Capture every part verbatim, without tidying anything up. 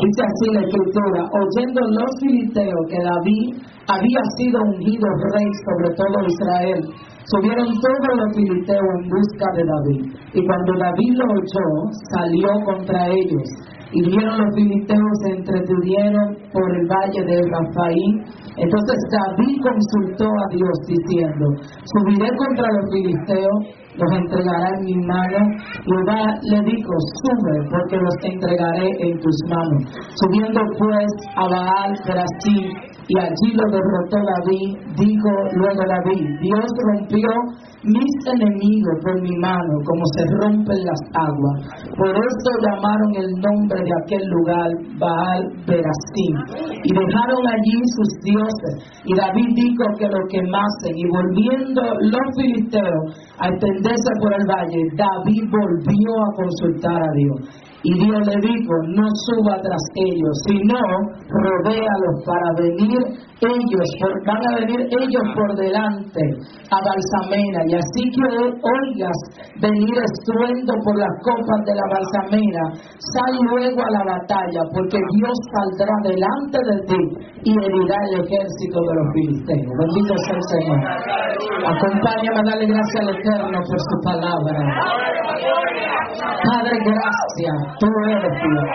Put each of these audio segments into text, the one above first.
Dice así la escritura: oyendo los filisteos que David había sido ungido rey sobre todo Israel, subieron todos los filisteos en busca de David. Y cuando David lo oyó, salió contra ellos. Y vieron los filisteos, se entretuvieron por el valle de Rafaim. Entonces David consultó a Dios diciendo: subiré contra los filisteos, los entregará en mi mano. Jehová le dijo: sube, porque los entregaré en tus manos. Subiendo pues a Baal Perasim, y allí lo derrotó David, dijo luego David: Dios rompió mis enemigos por mi mano, como se rompen las aguas. Por eso llamaron el nombre de aquel lugar Baal Perasim, y dejaron allí sus dioses. Y David dijo que lo quemasen. Y volviendo los filisteos a extenderse por el valle, David volvió a consultar a Dios. Y Dios le dijo: no suba tras ellos, sino rodéalos para venir ellos, por, van a venir ellos por delante a Balsamera. Y así que oigas venir estruendo por las copas de la Balsamera, sal luego a la batalla, porque Dios saldrá delante de ti y herirá el ejército de los filisteos. Bendito sea el Señor. Acompáñame a darle gracias al Eterno por su palabra. Padre, gracias, tú eres Dios.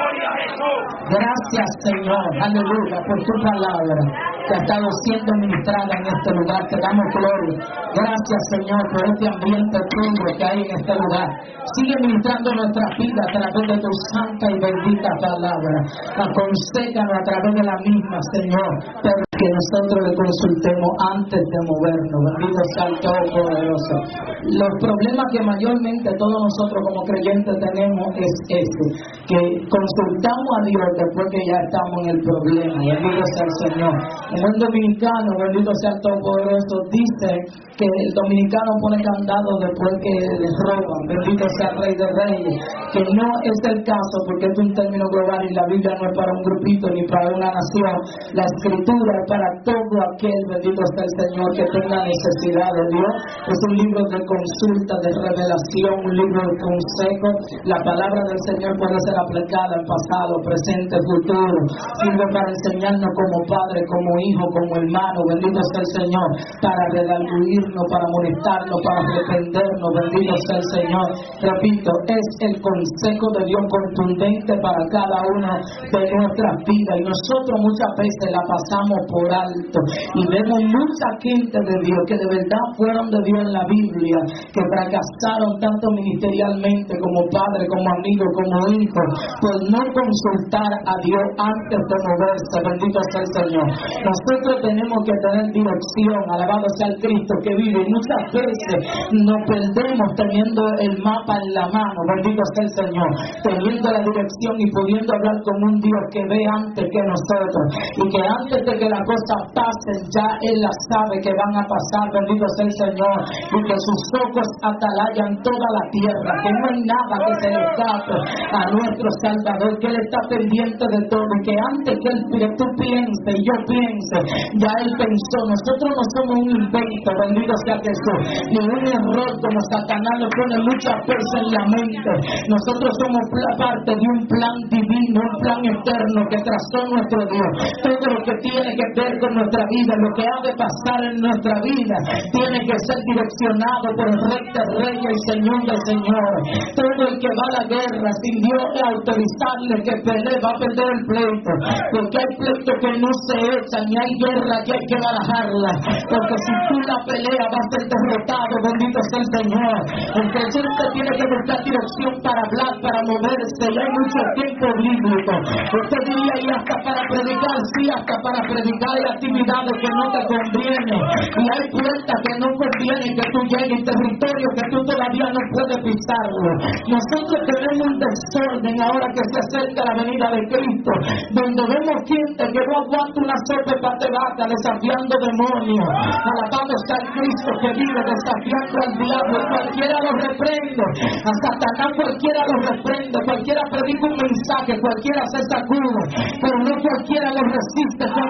Gracias, Señor, aleluya, por tu palabra que ha estado siendo ministrada en este lugar. Te damos gloria. Gracias, Señor, por este ambiente tuyo que hay en este lugar. Sigue ministrando nuestra vida a través de tu santa y bendita palabra. Aconséjanos a través de la misma, Señor, pero que nosotros le consultemos antes de movernos. Bendito sea el Todopoderoso. Los problemas que mayormente todos nosotros como creyentes tenemos es este, que consultamos a Dios después que ya estamos en el problema. Bendito sea el Señor. En el dominicano, bendito sea el Todopoderoso, dice que el dominicano pone candado después que les roban. Bendito sea el Rey de Reyes. Que no es el caso, porque es un término global y la Biblia no es para un grupito ni para una nación. La Escritura es para todo aquel, bendito sea el Señor, que tenga necesidad de Dios. Es un libro de consulta, de revelación, un libro de consejo. La palabra del Señor puede ser aplicada en pasado, presente, futuro. Sirve para enseñarnos como padre, como hijo, como hermano. Bendito sea el Señor. Para redarguirnos, para molestarnos, para reprendernos. Bendito sea el Señor. Repito, es el consejo de Dios contundente para cada uno de nuestras vidas. Y nosotros muchas veces la pasamos por alto. Y vemos mucha gente de Dios que de verdad fueron de Dios en la Biblia, que fracasaron tanto ministerialmente como padre, como amigo, como hijo, por no consultar a Dios antes de moverse. Bendito sea el Señor. Nosotros tenemos que tener dirección. Alabado sea el Cristo que vive. Muchas veces nos perdemos teniendo el mapa en la mano. Bendito sea el Señor. Teniendo la dirección y pudiendo hablar con un Dios que ve antes que nosotros. Y que antes de que las cosas pasen, ya Él las sabe que van a pasar. Bendito sea el Señor. Y que sus ojos atalayan toda la tierra. Que no hay nada que se le escape a nuestro Salvador. Que Él está pendiente de todo. Y que antes que, él, que tú pienses y yo piense, ya Él pensó. Nosotros no somos un invento. Bendito sea Jesús. Ni un error como Satanás lo pone muchas veces en la mente. Nosotros somos parte de un plan divino, un plan eterno que trazó nuestro Dios. Todo lo que tiene que ver con nuestra vida, lo que ha de pasar en nuestra vida, tiene que ser direccionado por el Rey de Reyes y Señor de Señores. Todo el que va a la guerra sin Dios autorizarle que pelee, va a perder el pleito. Porque hay pleitos que no se echan y hay guerra que hay que barajarla. Porque si tú la peleas vas a ser derrotado. Bendito sea el Señor. El creyente tiene que buscar dirección para hablar, para moverse. Y hay mucho tiempo bíblico. Usted diría, y hasta para predicar, sí, hasta para predicar hay actividades que no te convienen. Y hay puertas que no convienen que tú llegues, territorio que tú todavía no puedes pisarlo. Nosotros tenemos un desorden ahora que se acerca la venida de Cristo, donde vemos gente que no aguanta una sopa de vaca desafiando demonios. Alabado sea el Cristo que vive desafiando al diablo. Cualquiera lo reprende, a Satanás cualquiera lo reprende, cualquiera predica un mensaje, cualquiera se sacude, pero no cualquiera lo resiste. Cuando él viene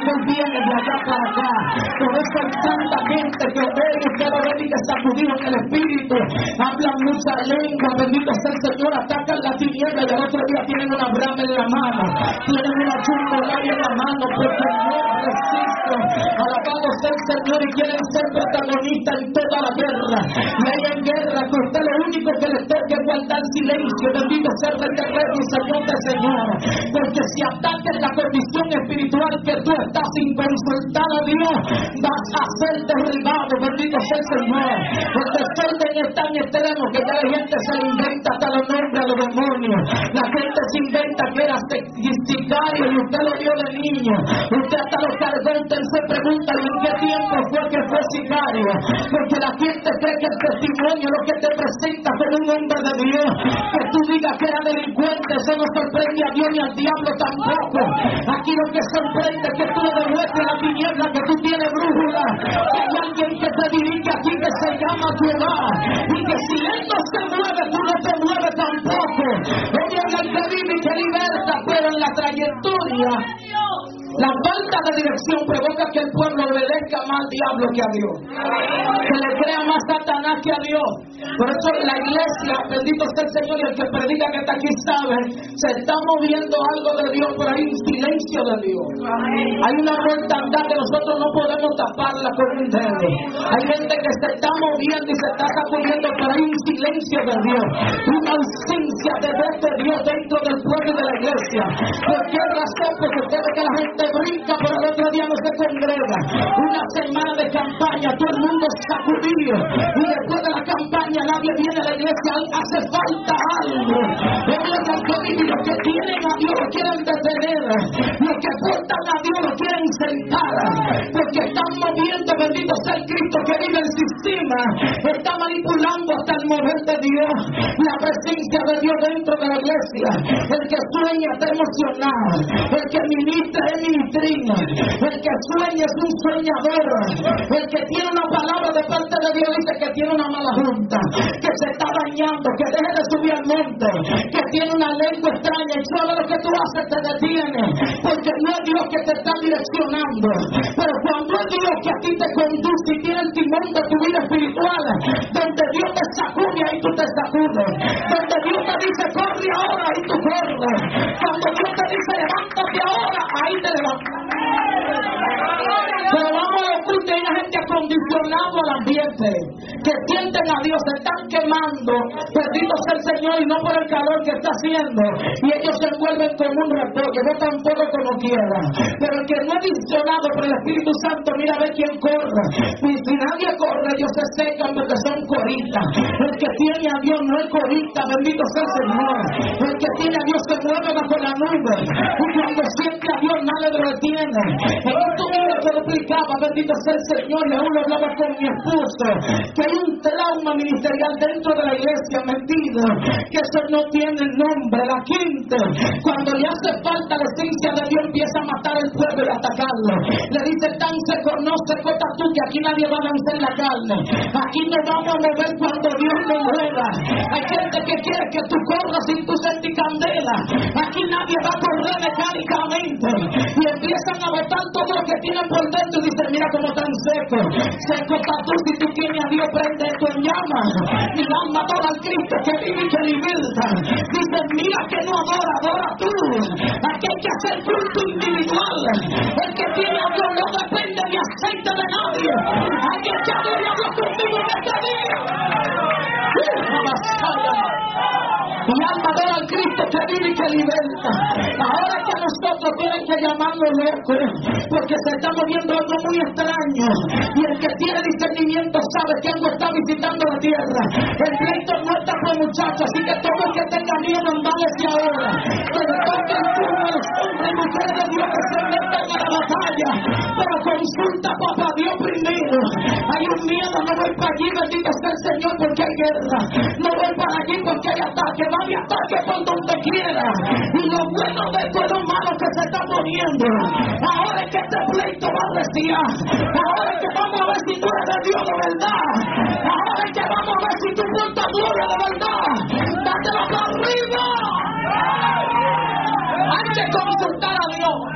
viene de allá para acá. Por eso hay tanta gente que ve y usted lo ve y que está sacudido en el espíritu. Hablan mucha lengua, bendito sea el Señor, atacan la tiniebla y al otro día tienen una brama en la mano, tienen una chumbolaya en la mano porque no resisten. Alabado sea el Señor y quieren ser protagonistas en toda la guerra. Y hay en guerra que usted lo único que le toque es guardar silencio. Bendito sea el Rey de Reyes y Señor de Señor. Porque si atacas la condición espiritual que tú estás sin consultar a Dios, vas a ser derribado. Bendito sea el Señor. El desorden es tan extremo que ya la gente se inventa hasta los nombres a los demonios. La gente se inventa que era sicario y usted lo vio de niño. Usted hasta lo cargó, usted se pregunta ¿y en qué tiempo fue que fue sicario? Porque la gente cree que el testimonio lo que te presenta como un hombre de Dios. Que tú digas que era delincuente, eso no sorprende a Dios ni al diablo tampoco. Aquí lo que sorprende es que tú le demuestres a la tiniebla que tú tienes brújula. Que hay alguien que te dirige aquí que se llama Jehová. Y que si Él no se mueve, tú no te mueves tampoco. Oye, el que vive y que liberta, pero en la trayectoria la falta de dirección provoca que el pueblo obedezca más al diablo que a Dios. Que le crea más Satanás que a Dios. Por eso la iglesia, bendito sea el Señor, y el que predica que está aquí sabe, se está moviendo algo de Dios, pero hay un silencio de Dios. Hay una mortandad que nosotros no podemos taparla con un dedo. Hay gente que se está moviendo y se está sacudiendo, pero hay un silencio de Dios. Una ausencia de ver de Dios dentro del pueblo de la iglesia. ¿Por qué razón? Porque usted ve que la gente brinca, pero el otro día no se congrega. Una semana de campaña, todo el mundo sacudido, y después de la campaña nadie viene a la iglesia. Hace falta algo. Los que tienen a Dios lo quieren detener, los que portan a Dios lo quieren sentar, porque están moviendo, bendito sea el Cristo que vive el sistema, está manipulando hasta el mover de Dios, la presencia de Dios dentro de la iglesia. El que sueña está emocionado, el que ministra es ministrina, el que sueña es un soñador, el que tiene una palabra de parte de Dios dice que tiene una mala junta, que se está dañando, que deje de subir al monte, que tiene una lengua extraña y solo lo que tú haces te detiene, porque no es Dios que te está direccionando. Pero cuando es Dios que a ti te conduce y tiene el timón de tu vida espiritual, donde Dios te sacude, ahí tú te sacudes, donde Dios te dice corre ahora, ahí tú corres, cuando Dios te dice levántate ahora, ahí te levantas. Pero vamos a ocultar, hay una gente acondicionada al ambiente, que sienten a Dios, se están quemando, bendito sea el Señor, y no por el calor que está haciendo, y ellos se envuelven como un repollo, no tampoco como quieran. Pero el que no es visionado por el Espíritu Santo, mira a ver quién corre, y si nadie corre, ellos se secan porque son coristas. El que tiene a Dios no es corista, bendito sea el Señor. El que tiene a Dios se mueve bajo la nube, y cuando siente a Dios nadie lo detiene. En estos días yo lo explicaba, bendito sea el Señor, y aún lo hablaba con mi esposo, que hay un trauma ministerial dentro de la iglesia metido, que eso no tiene nombre. La gente, cuando le hace falta la esencia de Dios, empieza a matar al pueblo y a atacarlo. Le dice tan seco, no seco tú, que aquí nadie va a vencer la carne, aquí nos vamos a mover cuando Dios nos mueva. Hay gente que quiere que tú corras sin tu sentir candela, aquí nadie va a correr mecánicamente, y empiezan a botar todo lo que tienen por dentro y dicen mira cómo están secos, seco para tú, si tú tienes a Dios prende esto en llamas, y alma adora al Cristo que vive y que liberta. Dicen mira que no adora, adora tú. Aquí hay que hacer culto individual. El que tiene a Dios no depende de aceite de nadie. Aquí hay que adorar a Dios contigo en este día. Mi alma adora al Cristo que vive y que liberta. Ahora que a nosotros tienen que llamarlo loco, porque se está moviendo algo muy extraño, y el que tiene discernimiento sabe que algo está visitando la tierra. El pleito no está por muchachos, así que todo el que tenga miedo embálese ahora, que le toque el turno a los hombres y mujeres de Dios que se metan a la batalla, pero consulta papá Dios primero. Hay un miedo, no voy para allí, bendito sea el Señor, porque hay guerra, no voy para allí porque hay ataque, hay ataque por donde quiera, y lo bueno de todo lo malo que se está poniendo. Ahora es que este pleito va a retirar, ahora es que vamos a ver si tú eres de Dios de verdad, ahora es que vamos a ver si tú portas gloria de verdad. Dátela para arriba. Hay que consultar a Dios.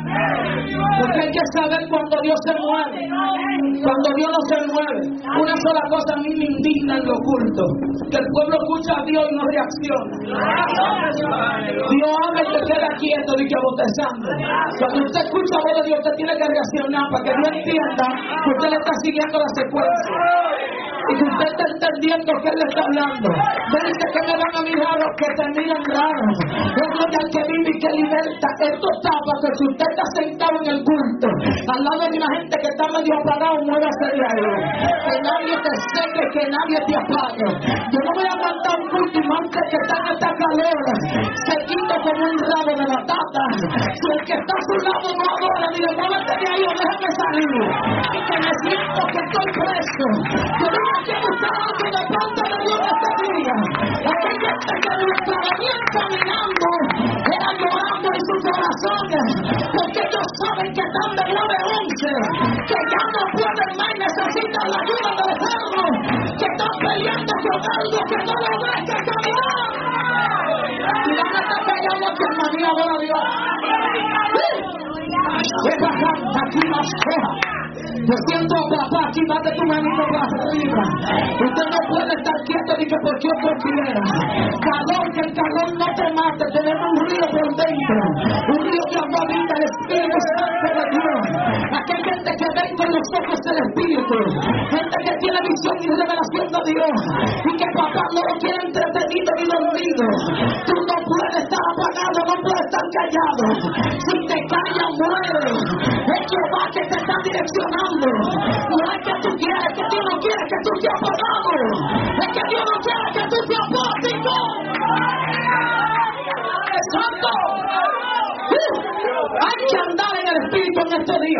Porque hay que saber cuando Dios se mueve, cuando Dios no se mueve. Una sola cosa a mí me indigna en lo oculto, que el pueblo escucha a Dios y no reacciona. Dios habla y te queda quieto y que botezando. Cuando usted escucha la voz de Dios, usted tiene que reaccionar para que Dios entienda que usted le está siguiendo la secuencia y que usted está entendiendo que Él le está hablando. Dice que me van a mirar los que te miran raros. Es lo que el que vive y que liberta. Esto está para que si usted está sentado en el culto, al lado de una gente que está medio apagado, muévase de ahí. Que nadie te seque, que nadie te apague. Yo no voy a aguantar un culto y más que está en esta calor, sequito como un rabo de batata. Si el que está a su lado no adora, dile, muévete de ahí o déjame salir. Y que me siento que estoy preso. Yo no que buscar algo de parte de Dios este día. Hay gente que no estaba bien caminando, era llorando en sus corazones, porque ellos saben que están de nueve a once, que ya no pueden más y necesitan la ayuda del Eterno, que están peleando con algo que no lo deja caminar. Y van a estar callando que María adora a Dios. Aquí más coja. Yo siento a papá, aquí mate tu manito para arriba. Usted no puede estar quieto ni que porque otro quiera. Calor, que el calor no te mate. Tenemos un río por dentro, un río que habita el Espíritu Santo de Dios. Aquí hay gente que ve con los ojos del Espíritu, gente que tiene visión y revelación de Dios, y que papá no lo quiere entretenido ni dormido. Tú no puedes estar apagado, no puedes estar callado. Si te callas, mueres. Es Jehová que te está direccionando. No es que tú quieres, que Dios no quiere que tú seas apagado. Es que Dios no quiere que tú seas apático. ¡Santo! Hay que andar en el Espíritu en este día.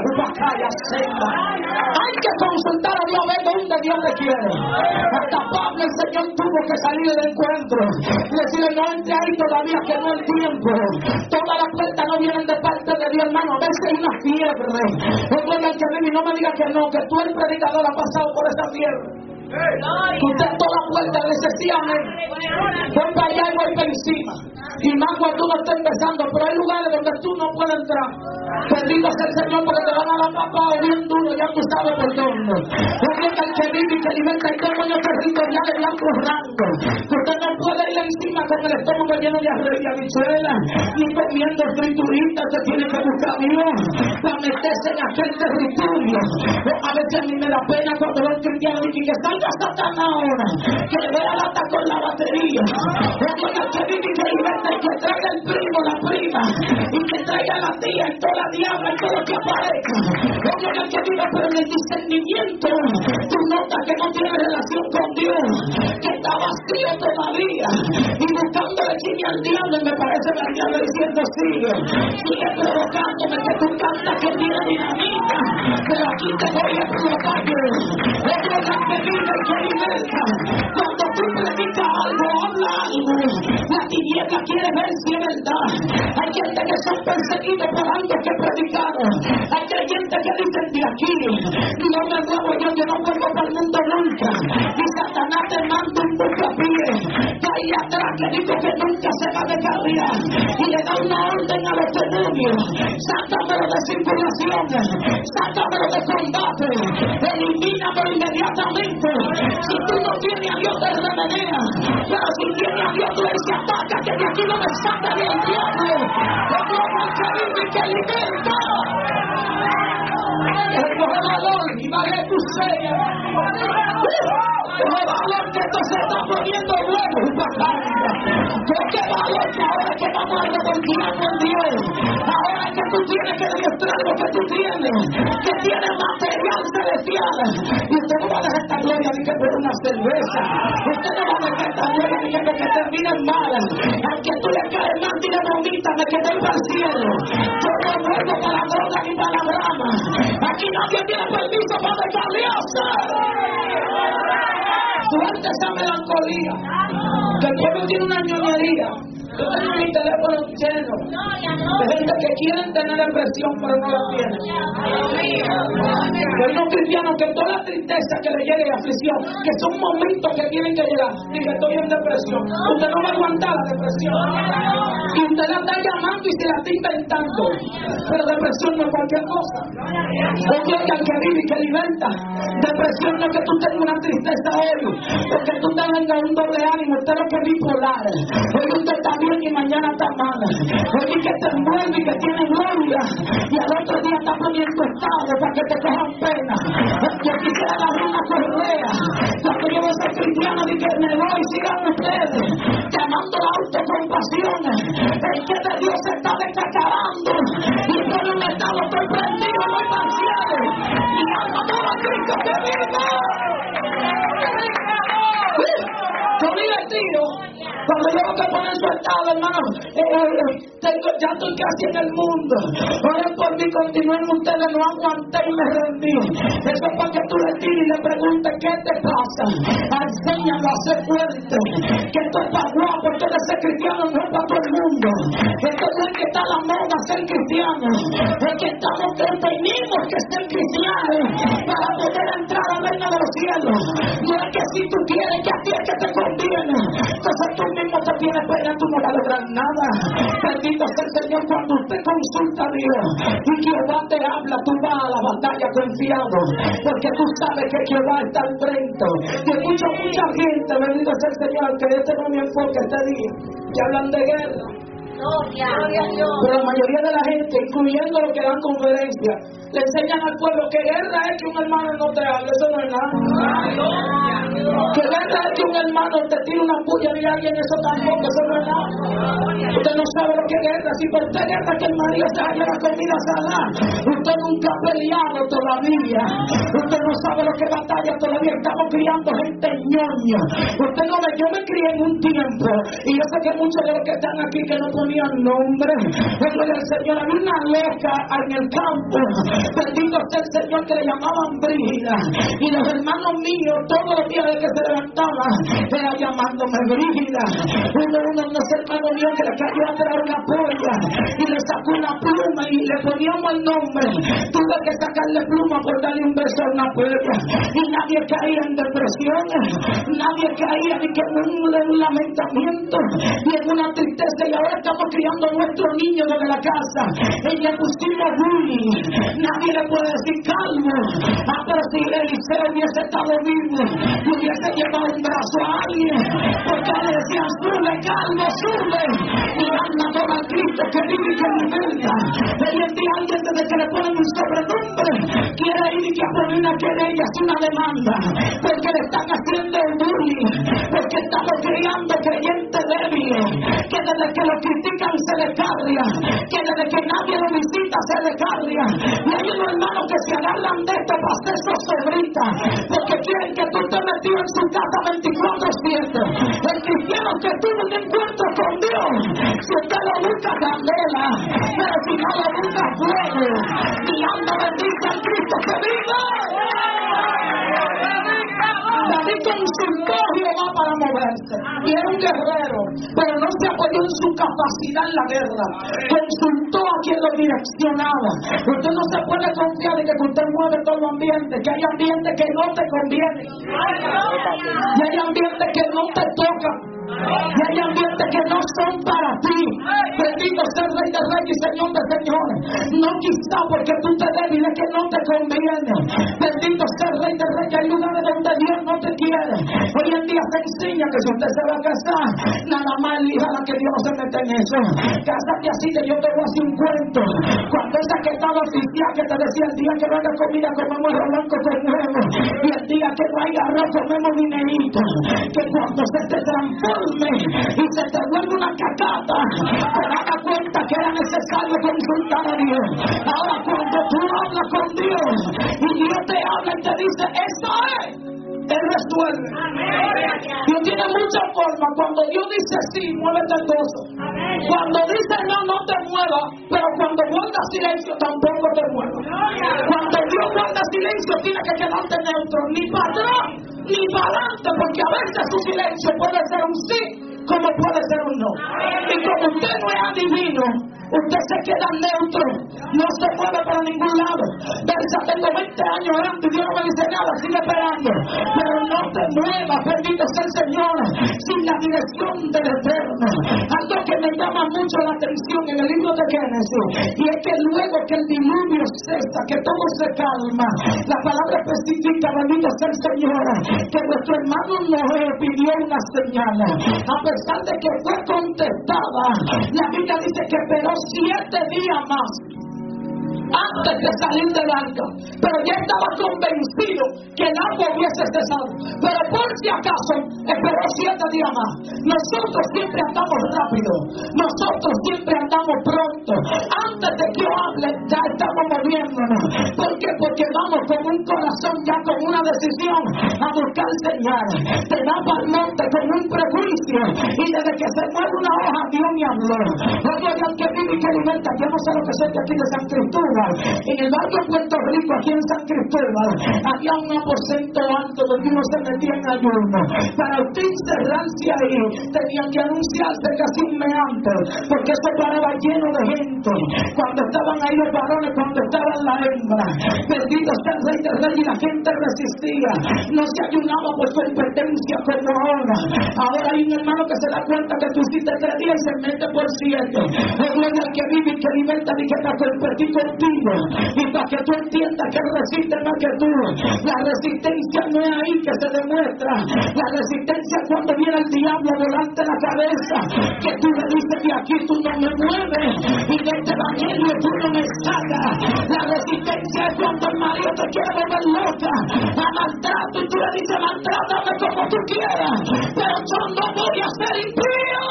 Hay que consultar a Dios a ver dónde Dios le quiere. Hasta Pablo, el Señor tuvo que salir del encuentro y decirle, no entre ahí todavía, que no es tiempo. Todas las puertas no vienen de parte de Dios, hermano. A veces hay una fiebre. No puede que vive y no me diga que no, que tú el predicador ha pasado por esa fiebre. Usted toda la puerta le dice sí, amén. Voy para allá y voy para encima. Y más cuando uno está empezando, pero hay lugares donde tú no puedes entrar. Bendito sea el Señor, porque te van a dar papá bien duro, ya tú sabes por dónde. Porque el que vive y que alimenta el demonio territorial de blanco rango. Usted no puede ir encima con el estómago lleno de arroz y habichuelas, ni comiendo frituritas. Se tiene que buscar Dios para meterse en aquel territorio. A veces a mí me da pena cuando veo un cristiano y que salga Satanás ahora, que le vea lata con la batería. Porque el que vive y que alimenta, que traiga el primo, la prima, y que traiga la tía, y toda la diabla, y todo lo que aparezca. Porque el que vive pero en el discernimiento, tú notas que no tiene relación con Dios, que está vacío todavía, y buscándole chile al diablo. Y me parece que el diablo diciendo sigue, sigue provocándome, que tú cantas que tiene dinamita, pero aquí te voy a provocar yo. Oye, el que vive y que liberta, cuando tú predicas algo, habla algo, la tiniebla quiere ver si es verdad. Hay gente que son perseguidos por algo que predicaron. Hay gente que dicen de aquí, no me muevo yo, yo no vuelvo para el mundo nunca. Y Satanás te manda un buscapié que ahí atrás que dijo que nunca se va a descarriar, y le da una orden a los demonios: sácamelo de circulación, sácamelo de combate, elimínamelo inmediatamente. Si tú no tienes a Dios, te remenea, pero si tienes a Dios, tú eres que ataca, que de aquí no me saca ni el diablo. Porque el que vive y que liberta, el coge valor y vaya tu sella. Coge valor que esto se está poniendo bueno. Coge valor que ahora que vamos a revoltearnos en Dios, ahora que tú tienes que demostrar lo que tú tienes, que tienes material celestial. Y usted no va a dejar esta gloria ni que por una cerveza. Usted no va a dejar esta gloria ni que porque termine mal. Aunque tú le caes mal, dile bonita, me quedé para el cielo. Yo no vuelvo para la droga ni para la brama. Aquí nadie tiene permiso para descarriarse. Suelta esa melancolía. Que el pueblo tiene una ñoñería. Yo tengo mi teléfono lleno de gente que quieren tener depresión pero no la tienen. Hay unos cristianos que toda la tristeza que le llegue y aflicción, que son momentos que tienen que llegar, y que estoy en depresión. Usted no va a aguantar la depresión. Y usted la está llamando y se la está inventando. Pero depresión no es cualquier cosa. No quiere al que vive y que liberta. Depresión no es que tú tengas una tristeza hoy, porque tú tengas un doble ánimo. Usted lo que es bipolar. Hoy usted está bien y mañana está mal. Hoy que te envuelve y que tiene gloria, y al otro día está poniendo estado para que te cojan pena. Yo quisiera darle una correa cuando yo voy a ser cristiano y que me voy y sigan ustedes llamando la autocompasión. Es que de Dios se está descacarando y por un estado sorprendido muy parcial. Y alma todo a Cristo que vive. Yo divertido cuando yo tengo que poner su estado, hermano. Eh, eh, tengo, ya estoy casi en el mundo. Oren por mí, continúen ustedes, no aguanté y me rendí. Eso es para que tú le tires y le preguntes qué te pasa. Enséñalo a ser fuerte. Que esto es para guapo, esto de ser cristiano no es para todo el mundo. Esto no es que está la moda ser cristiano. Es que estamos que tenemos que ser cristianos para poder entrar al reino de los cielos. No es que si tú quieres que a ti es que te conviene. Entonces tú mismo te tienes pena, tú no vas a lograr nada. Bendito sea el Señor cuando usted consulta a Dios y Jehová te habla, tú vas a la batalla confiado, porque tú sabes que Jehová está al frente. Y escucho mucha gente, bendito sea el Señor, que este no es mi enfoque este día, que hablan de guerra. Pero la mayoría de la gente, incluyendo los que dan conferencias, le enseñan al pueblo que guerra es que un hermano no te hable. Eso no es nada. Que guerra es que un hermano te tire una puya de alguien. Eso tampoco, eso no es nada. Usted no sabe lo que es guerra. Si por usted guerra que el marido se haya la comida salada, usted nunca ha peleado todavía. Usted no sabe lo que es batalla todavía. Estamos criando gente ñoña. Usted no ve, yo me crié en un tiempo y yo sé que muchos de los que están aquí que no ponían nombre. Gloria al Señor. Había una loca en el campo, bendito sea el Señor, que le llamaban Brígida. Y los hermanos míos, todos los días de que se levantaban, era llamándome Brígida. Uno, uno, unos hermanos míos que le cayó a traer una polla y le sacó una pluma y le poníamos el nombre. Tuve que sacarle pluma por darle un beso a una polla. Y nadie caía en depresión, nadie caía ni que en un, un lamentamiento y en una tristeza. Y ahora estamos criando a nuestros niños desde la casa y le pusimos bullying. Nadie le puede decir calmo. Ah, pero si Eliseo hubiese estado vivo, le hubiese llevado un brazo a alguien, porque le decían sube, calmo, sube. Y alma toma a Cristo que vive y que liberta. Hoy en día alguien desde que le ponen un sobrenombre quiere ir y que poner una querella, es una demanda, porque le están haciendo el bullying, porque estamos criando creyentes débiles, que desde que lo critican se le carga, que desde que nadie lo visita se le carga. Y hay unos hermanos que se agarran de esto para hacer sobrita, porque quieren que tú estés metido en su casa veinticuatro siete. El cristiano que tuvo un encuentro con Dios, si usted lo busca candela, pero si no lo busca fuego, mi alma bendice al Cristo que vive. David consultó a Jehová para moverse y era un guerrero, pero no se apoyó en su capacidad en la guerra. Consultó a quien lo direccionaba. Usted no se puede confiar en que usted mueve todo el ambiente, que hay ambientes que no te convienen y hay ambientes que no te tocan. Y hay ambientes que no son para ti. Bendito sea el Rey de Reyes y Señor de Señores. No quizá porque tú te débil es que no te conviene. Bendito sea el Rey de Reyes. Hay lugares donde Dios no te quiere. Hoy en día se enseña que si usted se va a casar, nada más elija la que Dios no se mete en eso. Cásate así, que yo te voy a hacer un cuento. Cuando esa que estaba oficial que te decía el día que no haya comida comemos arroz blanco con huevo, y el día que no haya arroz comemos dinerito, que cuando se te transforma y se te vuelve una cacata, te das cuenta que era necesario consultar a Dios. Ahora cuando tú hablas con Dios y Dios te habla y te dice eso es, Él resuelve. Dios tiene muchas formas. Cuando Dios dice sí, muévete el gozo. Cuando dice no, no te muevas. Pero cuando guarda silencio, tampoco te muevas. Cuando Dios guarda silencio, tienes que quedarte neutro, ni para atrás ni para adelante, porque a veces su silencio puede ser un sí ¿Cómo puede ser un no? Y como usted no es adivino, usted se queda neutro, no se mueve para ningún lado. Versa, tengo veinte años orando y Dios no me dice nada, sigue esperando. Pero no te muevas, bendito sea el Señor, sin la dirección del Eterno. Algo que me llama mucho la atención en el libro de Génesis, y es que luego que el diluvio cesa, que todo se calma, la palabra especifica, bendito sea el Señor, que nuestro hermano Noé pidió una señal. A pesar de que fue contestada, la Biblia dice que esperó siete días más antes de salir del arca, pero ya estaba convencido que el agua hubiese cesado, pero por si acaso esperó siete días más. Nosotros siempre andamos rápido, nosotros siempre andamos pronto. Antes de que yo hable ya estamos moviéndonos. ¿Por qué? Porque vamos con un corazón ya con una decisión a buscar señales. Te vas para el monte con un prejuicio, y desde que se mueve una hoja Dios me habló. Oye, al que vive y que alimenta, yo no sé lo que soy de aquí de San Cristóbal. En el barrio de Puerto Rico, aquí en San Cristóbal, había un aposento alto donde uno se metía en ayuno. Para usted encerrarse ahí, tenían que anunciarse casi un mes antes, porque eso paraba lleno de gente. Cuando estaban ahí los varones, cuando estaban la hembra, bendito sea el Rey del Rey, y la gente resistía. No se ayunaba por competencia como ahora. Ahora hay un hermano que se da cuenta que tú hiciste tres días y se mete por siete. Es bueno el que vive y que alimenta y que para competir contigo. Y para que tú entiendas que resiste más que tú. La resistencia no es ahí que se demuestra. La resistencia es cuando viene el diablo a volarte la cabeza, que tú le dices que aquí tú no me mueves, y de este evangelio tú no me sacas. La resistencia es cuando el marido te quiere volver loca a maltrato, y tú le dices maltrátame como tú quieras, pero yo no voy a ser impío.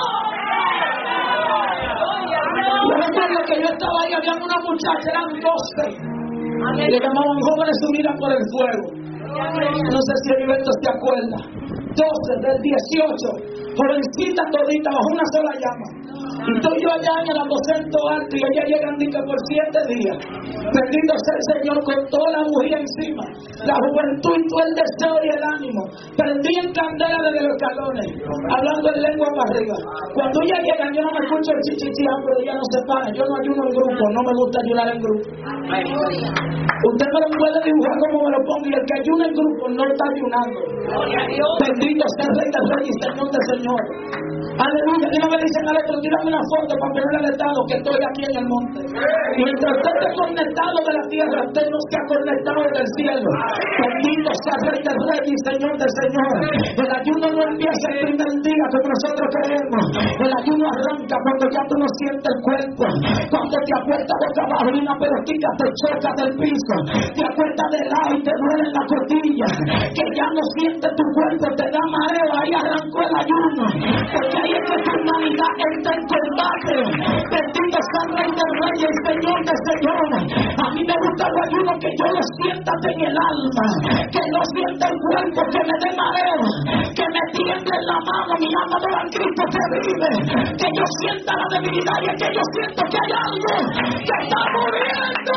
Yo recuerdo que yo estaba ahí, había una muchacha, eran doce, le llamaban jóvenes unidas por el fuego. No sé si Heriberto se acuerda. doce del dieciocho, jovencita todita bajo una sola llama. Y estoy yo allá en el aposento alto, y ella llega que por siete días, bendito sea el Señor, con toda la bujía encima, la juventud y todo el deseo y el ánimo, prendí en candela desde los escalones, hablando en lengua para arriba. Cuando ella llega, yo no me escucho el chichichía, pero ella no se para. Yo no ayuno en grupo, no me gusta ayunar en grupo. Usted me lo puede dibujar como me lo ponga, y el que ayuna en grupo no está ayunando. Bendito sea el Rey del Rey y Señor del Señor. Aleluya. Y no me dicen al otro, tírame una foto para ponerle al estado que estoy aquí en el monte. Mientras usted esté conectado de la tierra, usted no se ha conectado del cielo. Bendito sea el Rey del Rey y Señor del Señor. El ayuno no empieza el primer día como nosotros creemos. El ayuno arranca cuando ya tú no sientes el cuerpo, cuando te acuestas boca abajo y una pelotita te choca del piso, te acuestas del lado y te duele en la costilla, que ya no sientes tu cuerpo, te da mareo. Ahí arrancó el ayuno, porque ahí es que tu humanidad entra en combate. Bendito sea el Rey del Rey y el Señor del Señor. A mí me gusta el ayuno que yo lo sienta en el alma, que no sienta el cuerpo, que me dé mareo, que me tiemble en la mano mi alma de la Cristo que vive, que yo sienta la debilidad, y es que yo siento que hay algo que está muriendo.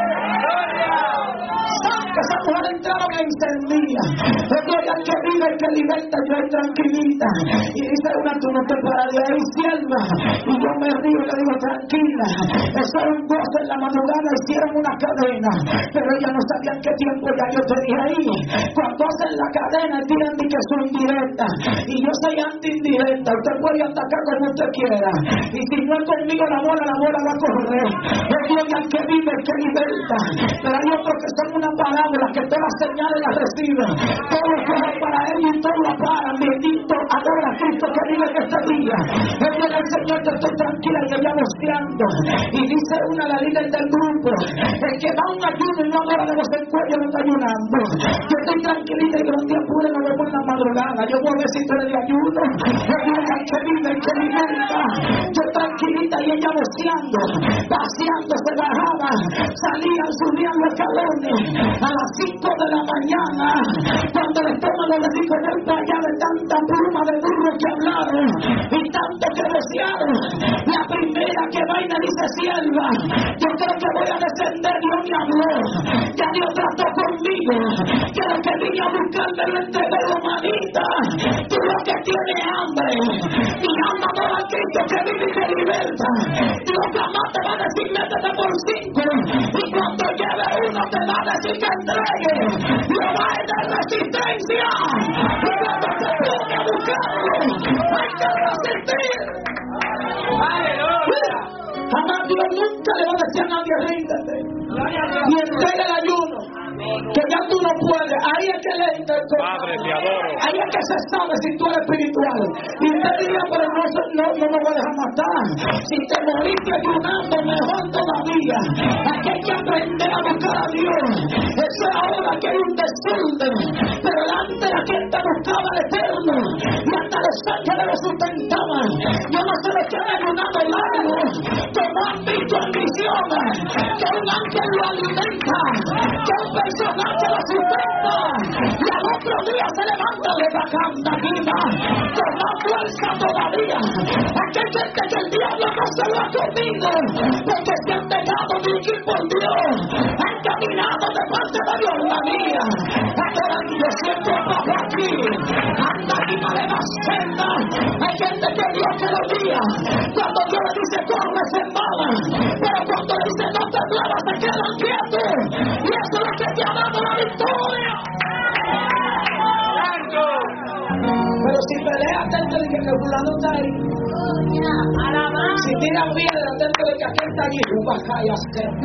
Que esa mujer entraron a encendida. Es gloria al que vive, el que liberta, yo es tranquilita. Y dice una, tú no te paras de ahí, sierva. Y yo me río y le digo, tranquila. Eso era un gozo en la madrugada, hicieron una cadena, pero ella no sabía en qué tiempo ya yo tenía ahí. Cuando hacen la cadena, tiran de que soy indirecta, y yo soy anti-indirecta. Usted puede atacar como usted quiera, y si no es conmigo la bola, la bola va a correr. Es gloria al que vive, el que liberta. Pero hay otros que son una palabra, que todas las señales las reciben, todo es para ellos y todo lo paran. Bendito, adora a Cristo que vive en este día. Es que el Señor, que estoy tranquila y ella buscando. Y dice una, la líder del grupo, el que va a un ayuno y no adora de los encuentros no está ayunando. Yo estoy tranquilita y que un día pure nos vemos en la madrugada. Yo voy a ver si tú eres de ayuno. El que vive, el que liberta. Yo tranquilita y ella buscando, paseando, se bajaba, salían, subían los escalones a las cinco de la mañana, cuando el estómago le dijo en el allá de tanta pluma de burro que hablaron y tanto que desearon. La primera que va y me dice, sierva, yo creo que voy a descender. Dios me habló, ya Dios trató conmigo, conmigo. Que lo que vine a buscar me lo entregué, humanita. Tú lo que tienes hambre. Mi alma no la Cristo que vive y te liberta. Dios jamás te va a decir métete por cinco. Y cuando lleve uno te va a decir que entregue. Lo va a dar resistencia. Y cuando se pone a buscarlo, hay que resistir. Mira, jamás Dios nunca le va a decir a nadie ríndete. Y entrega el ayuno. Que ya tú no puedes. Ahí es que le entra el corazón. Padre, te adoro. Ahí es que se sabe si tú eres espiritual. Y usted diría, pero no, no, no me voy a dejar matar. Si te moriste ayunando, mejor todavía. Aquí hay que aprender a buscar a Dios. Eso es ahora que hay un desorden. Pero antes la gente buscaba al Eterno. Y hasta los ángeles lo sustentaban. Yo no sé de qué han ayunado largo. Como han visto en visiones. Que un ángel lo alimenta. Que un personaje lo sustenta. Y al otro día se levanta de la cama viva. Con más fuerza todavía. Aquí hay gente que el diablo no se lo ha comido. Porque se han dejado dirigir por Dios. Han caminado de parte de Dios, la mía. Ahora yo siento a papá aquí. Anda aquí para la senda. Hay gente que Dios que lo guía. Cuando Dios le dice corre se embala. Pero cuando le dice no te muevas se quedan quietos. Y eso es lo que te ha dado la victoria. Pero si peleas dentro de que el fulano está ahí. Si tiras piedras dentro de que aquel está allí, baja y acerca.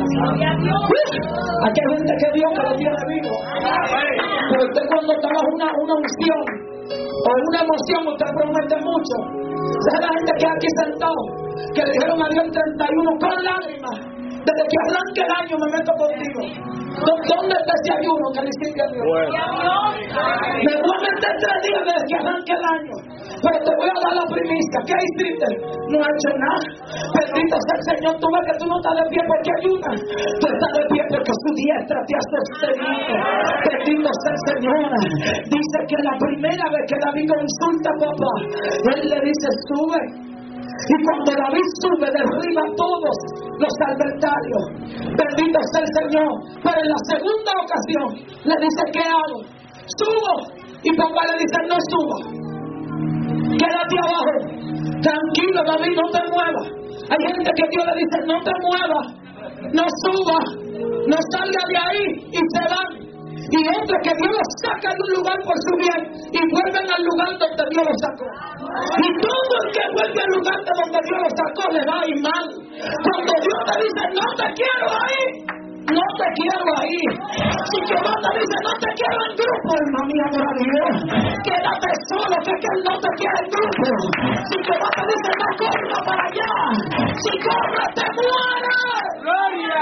Aquí hay gente que Dios que lo tiene vivo. Pero usted cuando está bajo una, una unción o una emoción, usted promete mucho. Esa es la gente que aquí sentado, que le dijeron a Dios en treinta y uno con lágrimas. Desde que arranque el año me meto contigo. ¿Dónde está ese ayuno que le hiciste a Dios? Bueno. Me voy a meter tres días desde que arranque el año. Pero te voy a dar la primicia. ¿Qué hiciste? No ha hecho nada. Bendito sea el Señor. Tú ves que tú no estás de pie porque ayunas. Tú estás de pie porque su diestra te ha sostenido. Bendito sea el Señor. Dice que la primera vez que David consulta a papá, él le dice sube. Y cuando David sube, derriba a todos los adversarios. Bendito sea el Señor. Pero en la segunda ocasión le dice, ¿qué hago? Subo. Y papá le dice, no suba. Quédate abajo. Tranquilo, David, no te muevas. Hay gente que Dios le dice, no te muevas. No suba. No salga de ahí. Y se van. Y otros que Dios los saca de un lugar por su bien y vuelven al lugar donde Dios los sacó. Y todo el que vuelve al lugar de donde Dios los sacó le va a ir mal. Cuando Dios te dice no te quiero ahí, no te quiero ahí. Si Jehová te dice no te quiero en grupo, hermano mío, por Dios, quédate solo, que es que Él no te quiere en grupo. Si Jehová te dice no corra para allá, si corre te mueres. ¡Gloria!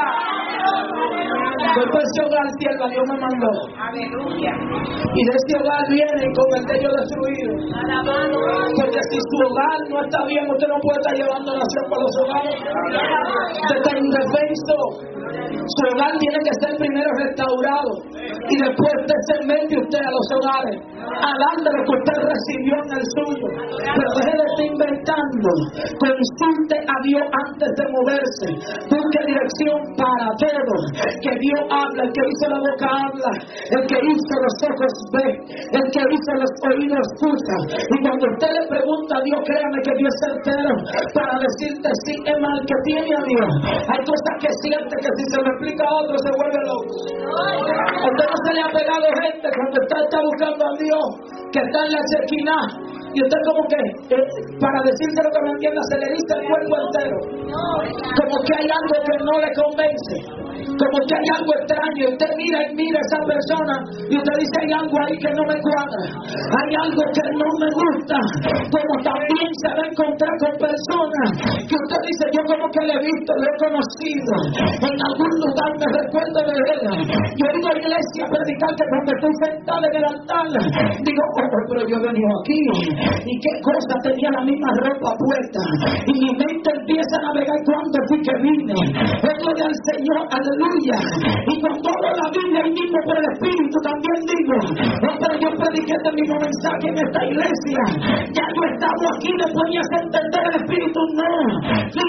Después de ese hogar, sierva, Dios me mandó. Aleluya. Y de ese hogar viene con el de ellos destruido. Porque si su hogar no está bien, usted no puede estar llevando nación por los hogares. Usted está indefenso. Su hogar tiene que ser primero restaurado. Y después usted se mete usted a los hogares. Hablando de lo que usted recibió en el suyo. Pero deje de estar inventando. Consulte a Dios antes de moverse. Busque dirección para todo. Que Dios habla, el que hizo la boca habla, el que hizo los ojos ve, el que hizo los oídos escucha. Y cuando usted le pregunta a Dios, créame que Dios es certero para decirte sí, es mal que tiene a Dios. Hay cosas que siente que si se lo explica a otro se vuelve loco. A usted no se le ha pegado gente cuando usted está buscando a Dios, que está en la chequina. Y usted como que, eh, para decirte lo que me entienda, se le dice el cuerpo entero. Como que hay algo que no le convence. Como que hay algo extraño. Y usted mira y mira a esa persona y usted dice, hay algo ahí que no me cuadra. Hay algo que no me gusta. Como también se va a encontrar con personas que usted dice, yo como que le he visto, le he conocido. En algún lugar me recuerdo de él. Yo he ido a la iglesia a predicar que cuando estoy sentado en el altar, digo, oh, pero yo he venido aquí. Y qué cosa, tenía la misma ropa puesta. Y mi mente empieza a navegar cuando fui que vine. Gloria al Señor, aleluya. Y cuando hablo la Biblia y mismo por el Espíritu también digo, no, pero yo prediqué este mismo mensaje en esta iglesia. Ya yo he estado aquí, después me hace entender el Espíritu, no.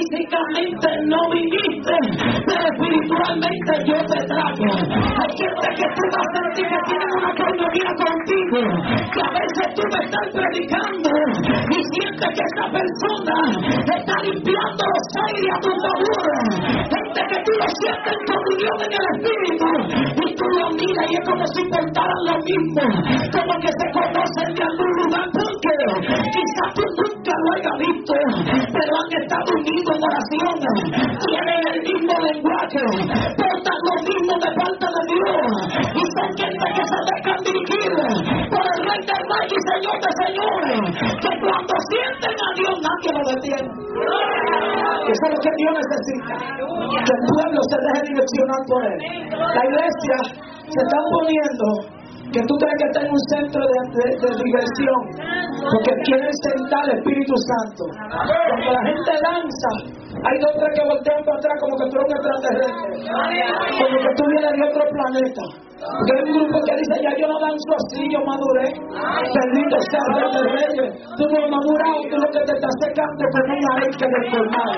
Físicamente no viniste, pero espiritualmente yo te traje. Hay gente que tú vas a sentir que tienen una comunión contigo, que a veces tú me estás predicando y sientes que esa persona está limpiando los aires a tu favor. Gente que tú lo sientes en comunión en el Espíritu y tú lo miras y es como si portaran lo mismo, como que se conocen de algún lugar, porque quizás tú nunca lo hayas visto, pero han estado unidos en oración, tienen el mismo lenguaje, portan lo mismo de parte de Dios y son gente que se dejan dirigir por el Rey del Rey y Señor de Señores, que cuando sienten a Dios nadie lo detiene. Eso es lo que Dios necesita, que el pueblo se deje direccionar por él. La iglesia se está poniendo que tú crees que está en un centro de, de, de diversión, porque quieren sentar al Espíritu Santo. Cuando la gente danza, hay dos tres que voltean para atrás como que tú eres un extraterrestre, como que tú vienes de otro planeta. Porque hay un grupo que dice, ya yo no danzo así, yo maduré. Bendito sea el Rey de Reyes. Tú no has madurado, tú lo que te estás secando con una leche del colmado.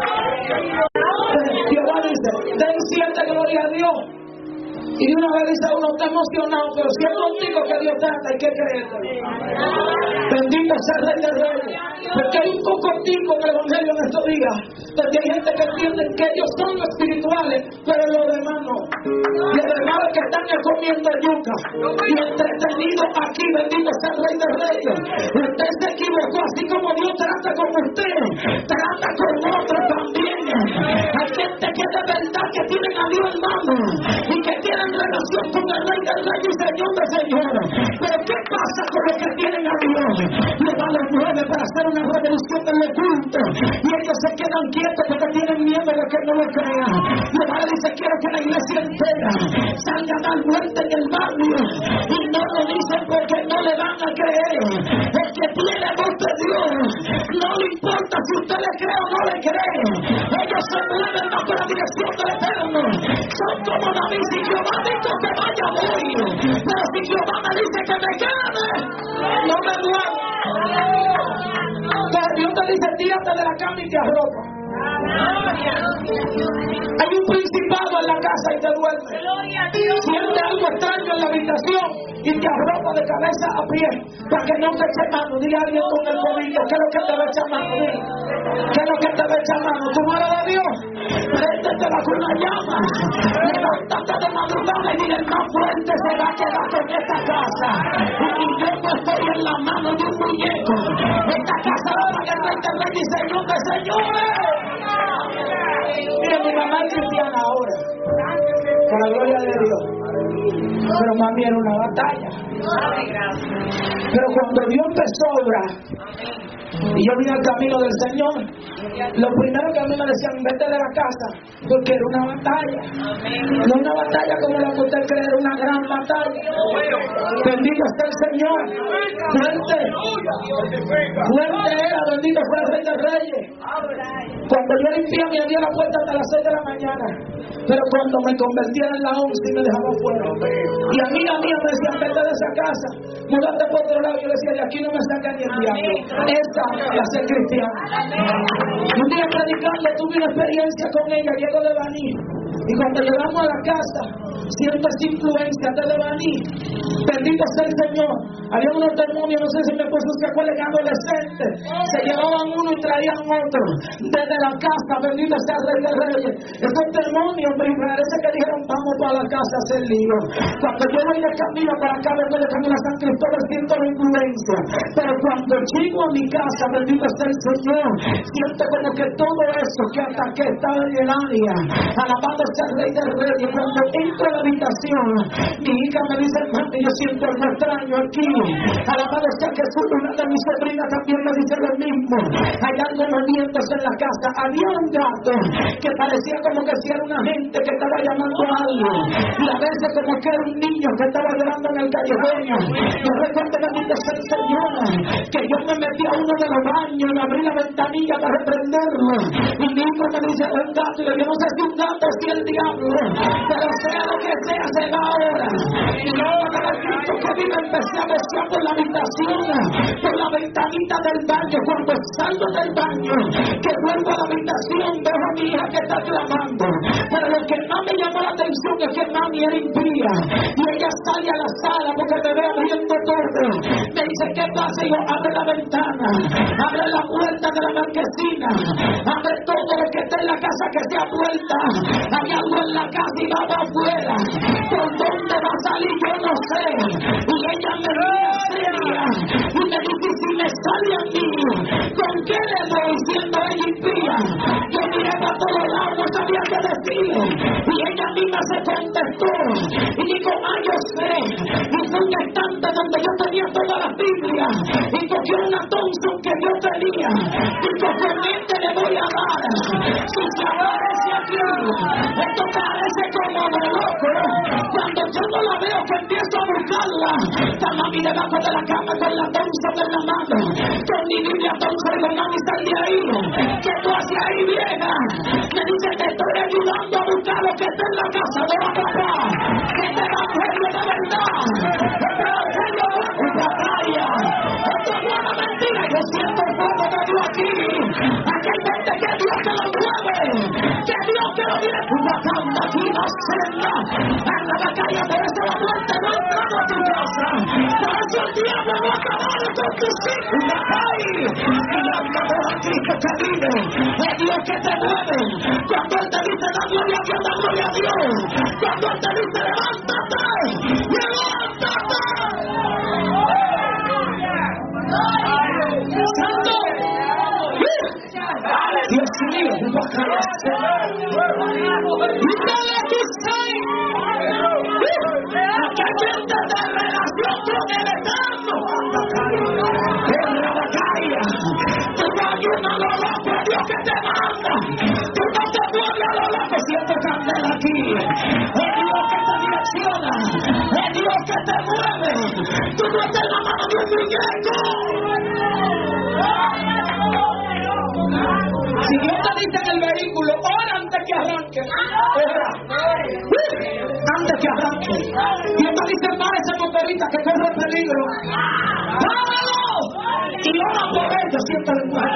Jehová dice, den siete gloria a Dios. Y de una vez dice uno, está emocionado, pero si es contigo que Dios trata, hay que creerte. Bendito sea el Rey de Reyes. Porque hay un cocotico en el Evangelio en estos días, donde hay gente que entiende que ellos son los espirituales, pero los demás no. Y los demás que están comiendo yuca y entretenidos aquí, bendito sea el Rey de Reyes. Usted se equivocó, así como Dios trata con usted, trata con otros también. Hay gente que de verdad que tienen a Dios hermano y que tienen relación con el Rey del Rey y Señor de Señores. Pero ¿qué pasa con los que tienen a Dios? Le dan los nueve para hacer una revolución del oculto y ellos se quedan quietos porque tienen miedo de que no lo crean. Le van a decir, quiero que la iglesia entera salga a dar vuelta en el barrio y no lo dicen porque no le van a creer. El que tiene voz de Dios, no le importa si usted le cree o no le cree. Ellos se mueven bajo la dirección del Eterno. Son como David, si Jehová dijo que vaya a morir, pero si Jehová me dice que me quede, no me muevo. Pero Dios te dice, tírate de la cama y te arropa. Hay un principado en la casa y te duerme. Siente algo extraño en la habitación y te arropa de cabeza a pie para que no te eche mano. Dile a alguien con el codito, ¿qué es lo que te va a echar mano? Dile, ¿qué es lo que te va a echar mano? ¿Tú no eres de Dios? Préndete bajo una llama, levántate de madrugada y dile, el más fuerte se va a quedar con esta casa. Y yo no estoy en la mano de un muñeco. Esta casa la paga el Rey del Rey y Señor de Señores. Mira, mi mamá es cristiana ahora, por la gloria de Dios, pero mami era una batalla. Pero cuando Dios empezó a obrar y yo vine al camino del Señor, lo primero que a mí me decían, vete de la casa, porque era una batalla. No una batalla como la que usted cree, era una gran batalla. Bendito sea el Señor. Fuerte, fuerte era, bendito fue el Rey de Reyes. Cuando yo limpié me abría la puerta hasta las seis de la mañana, pero cuando me convertía en la once y me dejaba fuera. Y amiga mía me decían, vete de esa casa, mudate por otro lado. Yo le decía, de aquí no me saca ni el diablo. Esa la ser cristiana. Un día predicando tuve una experiencia con ella, llego de Baní, y cuando llegamos a la casa siento esa influencia de Baní. Bendito sea el Señor. Había unos demonios, no sé si me puso que acuerdan, adolescentes, se llevaban uno y traían otro desde la casa. Bendito sea el Rey de Reyes. Esos demonios me parece que dijeron, vamos para la casa a hacer lío. Cuando yo voy de camino para acá, vengo de camino a San Cristóbal, siento la influencia. Pero cuando llego a mi casa, bendito sea el Señor, siento como que todo eso que hasta que estaba en el área, alabado sea el Rey del Rey. Y cuando entro a la habitación, mi hija me dice, hermano, yo siento algo extraño aquí. Alabado sea Jesús. Una de mis sobrinas también me dice lo mismo. Hay algo moviéndose en la casa. Había un gato que parecía como que si era una gente que estaba llamando a algo, y a veces como que era un niño que estaba llorando en el callejón. Yo recuerdo que me dice el Señor que yo me metí a uno de los baños y abrí la ventanilla para reprenderlo, y mi hijo me dice, un gato, y yo no sé si un gato o si el diablo, pero sea lo que sea, se va ahora. Y luego de el Cristo que vive empecé a besar por la habitación, por la ventanita del baño. Cuando salgo del baño, que vuelvo a la habitación, veo a mi hija que está clamando. Pero lo que más me llamó la atención es que más mami era impía. Y ella sale a la sala porque me ve abriendo todo. Me dice, ¿qué pasa? Y yo, abre la ventana, abre la puerta de la marquesina, abre todo lo que está en la casa que sea puerta. Hay algo en la casa y va para afuera. ¿Por dónde va a salir? Yo no sé. Y ella me mira seria y me dice, si me sale a mí, ¿con qué le voy siendo ella impía? Yo miré para todos lados, no sabía qué decirle. Y ella misma se contestó y dijo, ah, yo sé. Y fue un estante donde yo tenía toda la Biblia y cogió una Thompson que yo tenía y con este le voy a dar. Si se aparece aquí, esto parece como de loco. Cuando yo no la veo que empiezo a buscarla, está mami debajo de la cama con la Thompson en la mano, con mi Biblia Thompson y con mami, sal de ahí. ¿Qué tú haces ahí, vieja? Me dice, te estoy ayudando a buscar lo que está en la casa de la papá. Que te evangelio de verdad. Este evangelio de batalla. Esto no es una mentira. Yo siento el fuego de Dios aquí. Aquí hay gente que Dios que lo mueve. Que Dios que lo viene. Una canta aquí, no cena. En la batalla, por eso la muerte no ha entrado a tu casa. Por eso el diablo no ha acabado con tus hijos. Una calle. Y la amor a Cristo que vive. Es Dios que te mueve. Cuando Él te dice, da gloria a Dios, da gloria a Dios. Cuando Él te dice, levántate, levántate. Santo. Dios mío, no va a caer. Y dale a tu sein. Aquí hay gente de relación con el Eterno. En la batalla, tú no ayudas a lo loco, a Dios que te manda. Tú no te mueves a lo loco, siento candela aquí. Es Dios que te direcciona. Es Dios que te mueve. Tú no estás en la mano de un muñeco. Si Dios te dice en el vehículo, ora antes que arranque. Ora. Antes que arranque. Dios te dice, para ese motorista que corre peligro. ¡Páralo! Y ora por él. Yo siento el mal.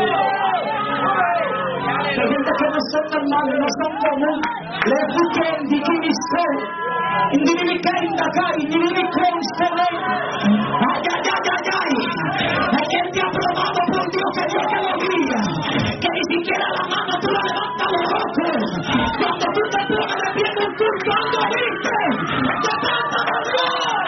Hay gente que no son normales, no son comunes. Le busquen Dikini Show. Indiribi Kenda Kai, Indiribi Kronstone. Ay, ay, ay, ay, ay. Hay gente aprobado por Dios que Dios te lo guía. Que ni siquiera la mano tú la levantas los ojos. Cuando tú te pones de pie en un culto, algo viste. Te trata de Dios.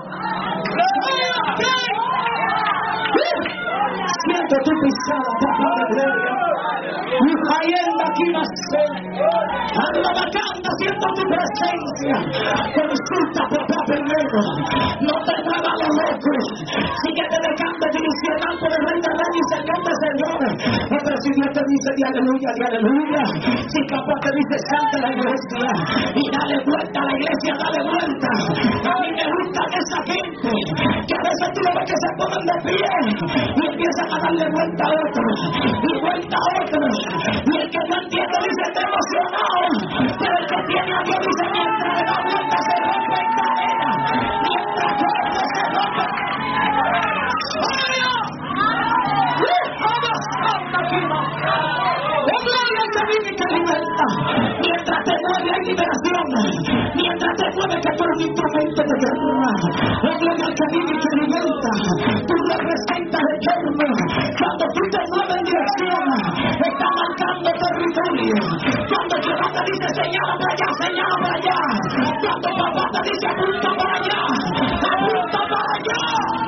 Siento tu pisada, papá de gloria. Mi cayendo aquí más la bacanda, siento tu presencia. Consulta, papá, primero. No te muevas a lo loco. Síguete dejando direccionar por el Rey de Reyes y Señor de Señores. Oh, pero si Dios te dice de aleluya, de aleluya. Si papá te dice santa la iglesia. Y dale vuelta a la iglesia, dale vuelta. A mí me gusta esa gente que a veces tú lo ves que se ponen de pie y empiezan a darle vuelta a otros y vuelta a otros. Y el que no entiende dice, está emocionado. Pero el que tiene a Dios dice, mientras le da vuelta se rompe en cadena. Mientras corre se rompe. ¡Gloria! ¡Vamos! ¡Aquí va! ¡Oh, gloria al que vive y que liberta! Mientras te mueve hay liberación. Mientras te mueve que tú eres un instrumento de guerra. ¡Oh, gloria al que vive y que liberta! Tú representas el eterno. Cuando tú te mueves en dirección, está marcando territorio. Cuando Jehová te dice señala para allá, señala para allá. Cuando papá te dice apunta para allá, apunta para allá.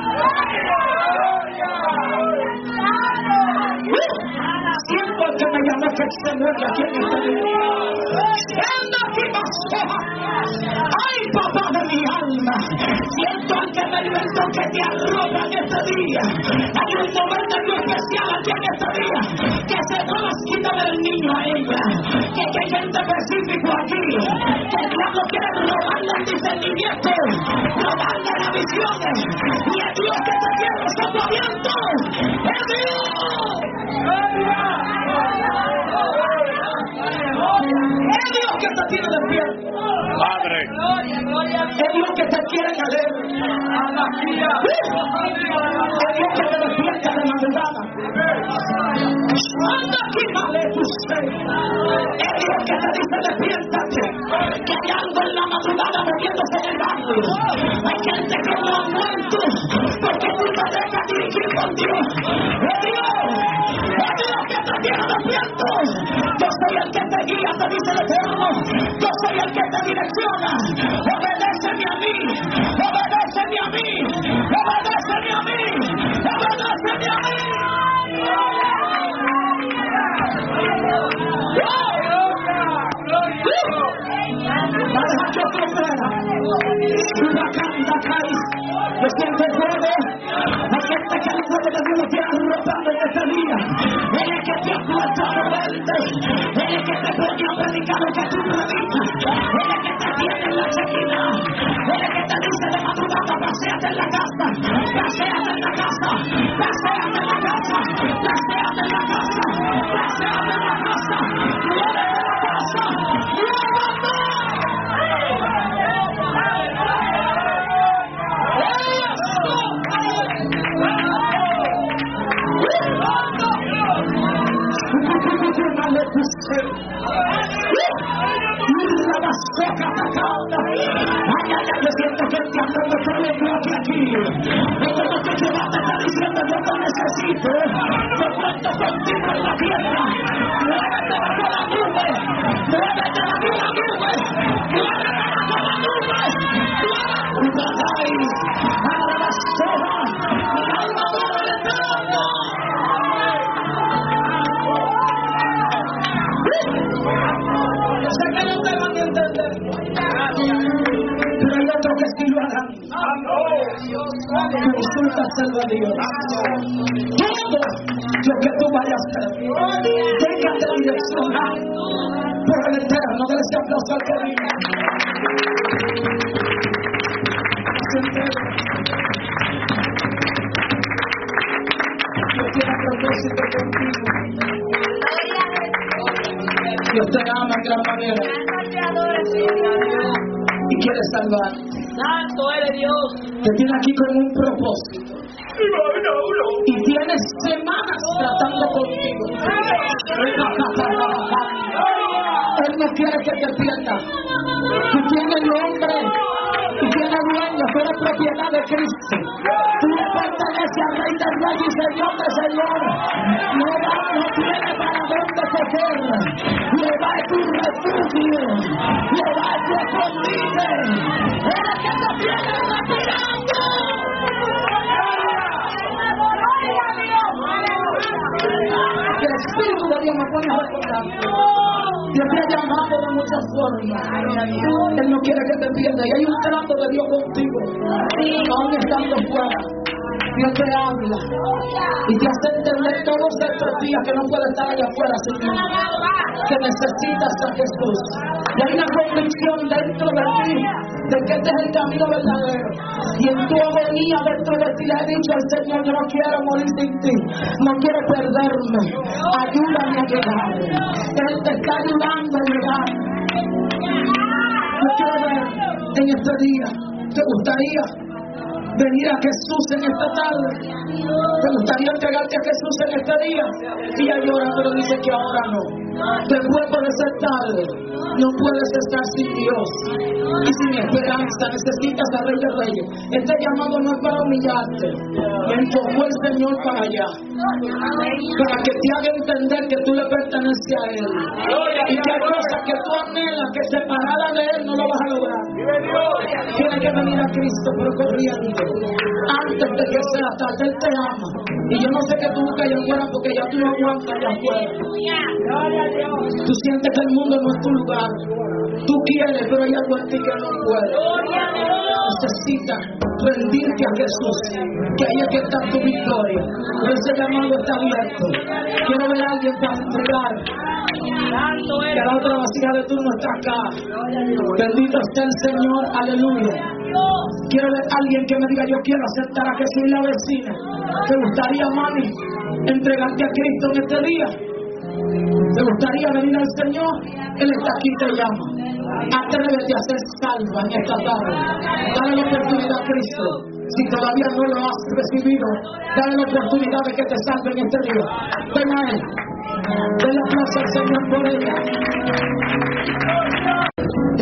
Siento que me llamó que se mueve aquí en este día. Anda aquí más. Ay, papá de mi alma. Siento al que me libertó que te arropa en este día. Hay un momento muy especial aquí en este día. Que se no las quita del niño a ella. Que hay gente específico aquí. Que el diablo quiere robarle el discernimiento. Robarle las visiones. Y es Dios que te quiere los ojos abiertos. ¡Es Dios! Es Dios que te tiene de pie. Padre. Es Dios que te quiere alegre. Es Dios que te despierta de madrugada. Anda aquí, vale tu ser. Es Dios que te dice despiértate. que hay algo en la madrugada moviéndose en el barrio. Hay gente que no ha muerto porque tú te dejas dirigir por Dios. ¡Es Dios! ¡Es Dios que te tiene despierto! Yo soy el que te guía, te dice el Eterno. Yo soy el que te direcciona. Obedéceme a mí. Obedéceme a mí. Obedéceme a mí. Obedéceme a mí. Para que otro fuera. Huracán Dakar. Yo siento el fuego. La gente que el fuego de Dios lo tiene arropando en este día. Él es que te ha puesto a moverte. Él es que te pone a predicar lo que tú predicas. Él es que te tiene en la chequina. Él es que te dice de madrugada, paséate en la casa. Paséate en la casa. Paséate en la casa. Paséate en la casa. Paséate en la casa. Mueve en la casa. ¡Muévete! Yo siento que te ando por el bloque aquí. Esto es lo que te va a estar diciendo. Yo te necesito. Yo cuento contigo en la tierra. Muévete bajo la nube. Muévete bajo la nube. Muévete bajo la nube. Muévete. Ahora la soja. Mi alma adora el Eterno. Yo sé que no te van a entender. Pero hay otros que sí lo harán. Consúltaselo a Dios. Todo lo que tú vayas a hacer, déjate direccionar por el Eterno. Dale ese aplauso al que vive. Yo quiero propósito contigo. Dios te ama en gran manera y quiere salvar. Santo eres Dios. Te tiene aquí con un propósito. Y tienes semanas tratando contigo. Él no quiere que te pierdas. Tú tienes nombre y tienes dueño. Tú eres propiedad de Cristo. Tú le perteneces al Rey del Rey y Señor de Señor. No, no tiene para dónde coger. Lleva tu refugio. Lleva tu escondite. Eres que te tiene respirando. El Espíritu de Dios me pone a recordar. Dios te ha llamado de muchas formas. Él no quiere que te pierdas. Y hay un trato de Dios contigo. Aún estando fuera, Dios te habla y te hace entender todos estos días que no puedes estar allá afuera sin mí, que necesitas a Jesús. Y hay una convicción dentro de ti de que este es el camino verdadero. Y en tu agonía dentro de ti le he dicho al Señor: yo no quiero morir sin ti, no quiero perderme, ayúdame a llegar. Él te está ayudando a llegar. Yo quiero ver en este día, ¿te gustaría venir a Jesús en esta tarde? ¿Te gustaría entregarte a Jesús en este día? Y ella llora, pero dice que ahora no. Después puede ser tarde. No puedes estar sin Dios y sin esperanza. Necesitas al Rey de Reyes. Este llamado no es para humillarte. Me enfocó el Señor para allá, para que te haga entender que tú le perteneces a Él y que hay cosas que tú anhelas, que separada de Él no lo vas a lograr. Tienes que venir a Cristo, pero corriendo antes de que sea tarde. Él te ama y yo no sé qué tú buscas allá afuera, porque ya tú no aguantas allá afuera. Tú sientes que el mundo no es tu lugar. Tú quieres, pero hay algo en ti que no puede. Necesitas rendirte a Jesús, que ahí es que está tu victoria. Pero ese llamado está abierto. Quiero ver a alguien para entregar. Que la otra vasija de turno está acá. Bendito esté el Señor, aleluya. Quiero ver a alguien que me diga: yo quiero aceptar a Jesús y la vecina. ¿Te gustaría, mami, entregarte a Cristo en este día? ¿Te gustaría venir al Señor? Él está aquí, te llama. Atrévete a ser salva en esta tarde. Dale la oportunidad a Cristo. Si todavía no lo has recibido, dale la oportunidad de que te salve en este día. Ven a Él. Den la plaza al Señor por ella.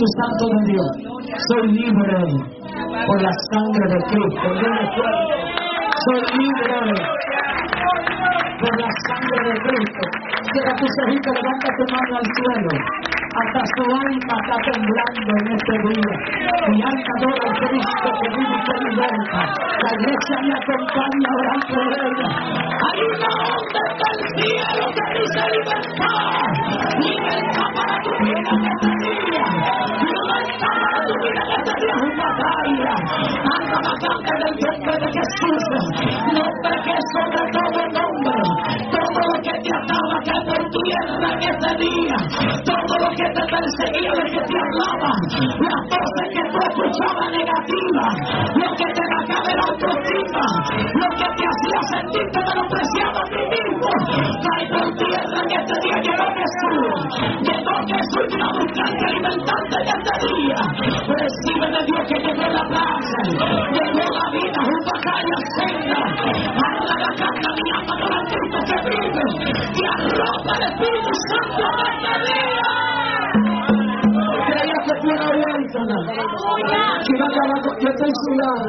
Espíritu Santo de Dios, soy libre por la sangre de Cristo. Soy libre por la sangre de Cristo. Cierra tus ojitos, levanta tu mano al cielo. Hasta su alma está temblando en este día. Mi alma adora al Cristo que vive y que liberta. La iglesia me acompaña a orar por ella. Hay una onda hasta el cielo que dice libertad. Libertad para tu vida en este día. Libertad para tu vida en este día. Es una batalla. Anda bastante del nombre de Jesús. Nombre que es sobre todo nombre. Todo lo que te ataba que por tierra en este día. Todo lo que que te perseguía, lo que te hablaba, las voces que tú escuchabas negativas, lo que te bajaba el autoestima, lo que te hacía sentirte menospreciado a ti mismo, cae por tierra en este día. Llegó Jesús, llegó Jesús y vino a buscarte, alimentarte en este día. Recibe de Dios que llegó la paz, llegó la vida junto a calle senda. Habla la carne, mi alma por el Cristo que vive y arropa el Espíritu Santo en este día. Creía que fuera huérfana, que iba a acabar con... Yo estoy su lado.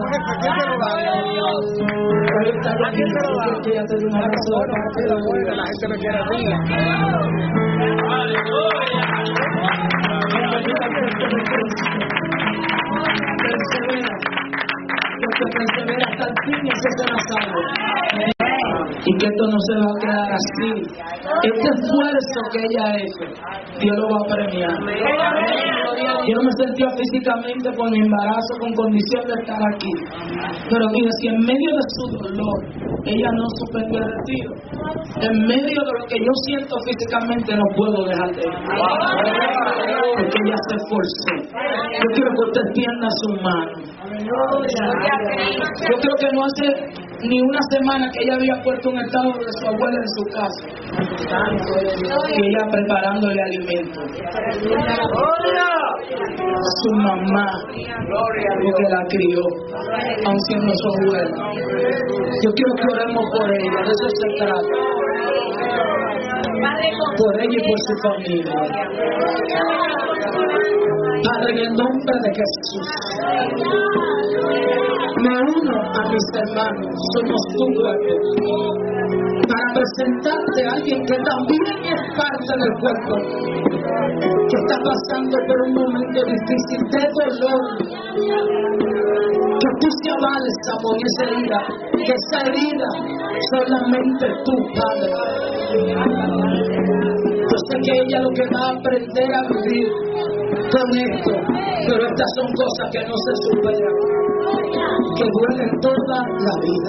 Ahorita ya que ya te dio un abrazo de parte de la gente me quiere arriba. Persevera, porque persevera hasta el fin y ese será salvo. Y que esto no se va a quedar así. Este esfuerzo que ella ha hecho, Dios lo va a premiar. Yo no me sentía físicamente por mi embarazo con condición de estar aquí. Pero dije, si en medio de su dolor ella no suspendió el retiro, en medio de lo que yo siento físicamente no puedo dejar de ir. Porque ella se esforzó. Yo quiero que usted tienda su mano. Yo creo que no hace ni una semana que ella había puesto un estado de su abuela en su casa y ella preparándole alimento. Su mamá, porque la crió, aun siendo su abuela. Yo quiero que oremos por ella, de eso se trata. Por ella y por su familia. Padre, en el nombre de Jesús, me uno a mis hermanos, somos tu cuerpo, para presentarte a alguien que también es parte del cuerpo, que está pasando por un momento difícil de dolor. Que tú se avales, amor, y esa herida, que esa herida solamente tú, Padre. Yo sé que ella lo que va a aprender a vivir con esto, pero estas son cosas que no se superan, que duelen toda la vida.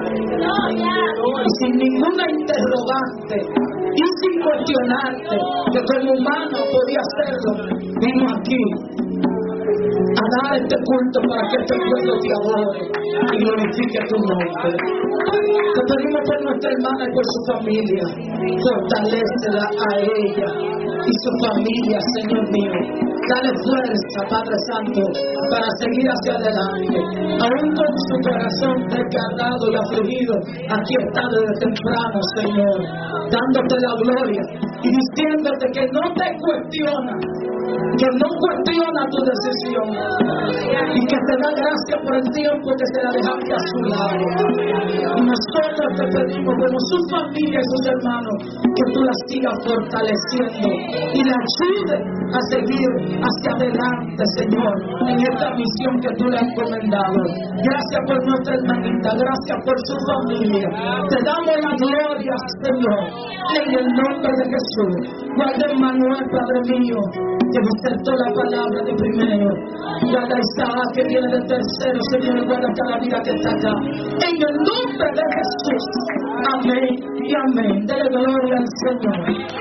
Y sin ninguna interrogante y sin cuestionarte, que como humano podía hacerlo, vino aquí a dar este culto para que este pueblo te adore y glorifique tu nombre. Te pedimos por nuestra hermana y por su familia, fortalécela a ella y su familia, Señor mío. Dale fuerza, Padre Santo, para seguir hacia adelante. Aún con su corazón desgarrado y afligido, aquí está desde temprano, Señor, dándote la gloria y diciéndote que no te cuestiona, que no cuestiona tu decisión y que te da gracias por el tiempo que se la dejaste a su lado. Y nosotros te pedimos, como su familia y sus hermanos, que tú la sigas fortaleciendo y la ayudes a seguir hacia adelante, Señor, en esta misión que tú le has encomendado. Gracias por nuestra hermanita, gracias por su familia. Te damos la gloria, Señor, en el nombre de Jesús. Guarda a Manuel, Padre mío, que aceptó la palabra de primero. Guarda a Isaac, que viene de tercero, Señor, y guarda cada vida que está acá. En el nombre de Jesús. Amén y amén. Dele gloria al Señor.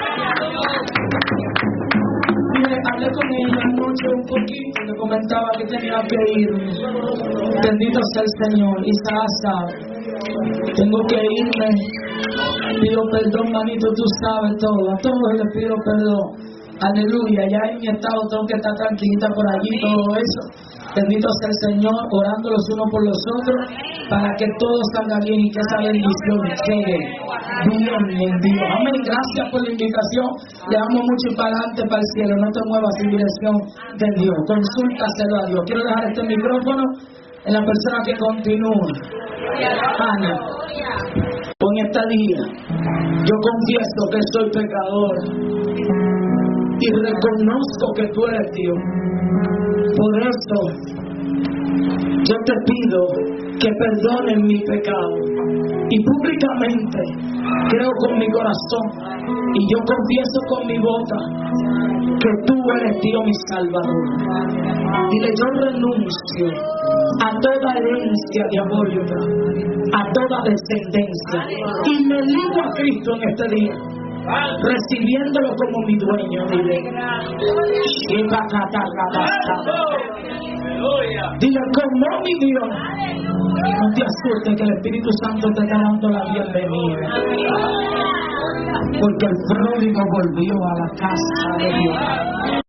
Mire, hablé con ella anoche un poquito, le comentaba que tenía que ir. Bendito sea el Señor. Isaac sabe. Tengo que irme. Pido perdón, manito, tú sabes todo. A todos les pido perdón. Aleluya, ya en mi estado tengo que estar tranquilita por allí, todo eso. Bendito sea el Señor, orando los unos por los otros, para que todo salga bien y que esa bendición llegue bien en Dios. Amén. Gracias por la invitación. Le damos mucho y para adelante, para el cielo. No te muevas sin dirección de Dios. Consúltaselo a Dios. Quiero dejar este micrófono en la persona que continúa. Ana, con esta día, yo confieso que soy pecador y reconozco que tú eres Dios. Por eso, yo te pido que perdones mi pecado. Y públicamente creo con mi corazón y yo confieso con mi boca que tú eres Dios mi Salvador. Dile, yo renuncio a toda herencia diabólica, a toda descendencia, y me ligo a Cristo en este día, recibiéndolo como mi dueño. Dile, dile, como mi Dios. No te asustes, que el Espíritu Santo te está dando la bienvenida, porque el pródigo volvió a la casa de Dios.